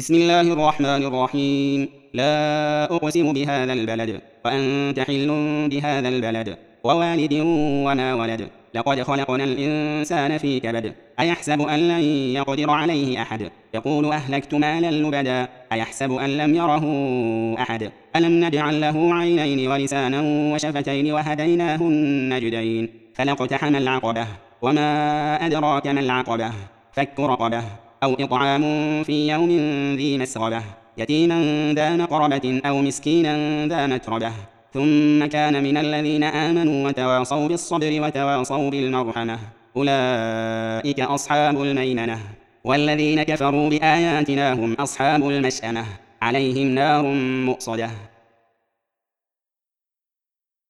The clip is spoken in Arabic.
بسم الله الرحمن الرحيم. لا أقسم بهذا البلد وأنت حل بهذا البلد ووالد وما ولد. لقد خلقنا الإنسان في كبد. أيحسب أن لن يقدر عليه أحد. يقول أهلكت مالا لبدا. أيحسب أن لم يره أحد. ألم نجعل له عينين ولسانا وشفتين وهديناه النجدين. فلاقتحم العقبة وما أدراك ما العقبة. فك رقبة أو إطعام في يوم ذي مسغبة يتيما ذا مقربة أو مسكينا ذا متربة ثم كان من الذين آمنوا وتواصوا بالصبر وتواصوا بالمرحمة أولئك أصحاب الميمنة. والذين كفروا بآياتنا هم أصحاب المشأمة عليهم نار مؤصدة.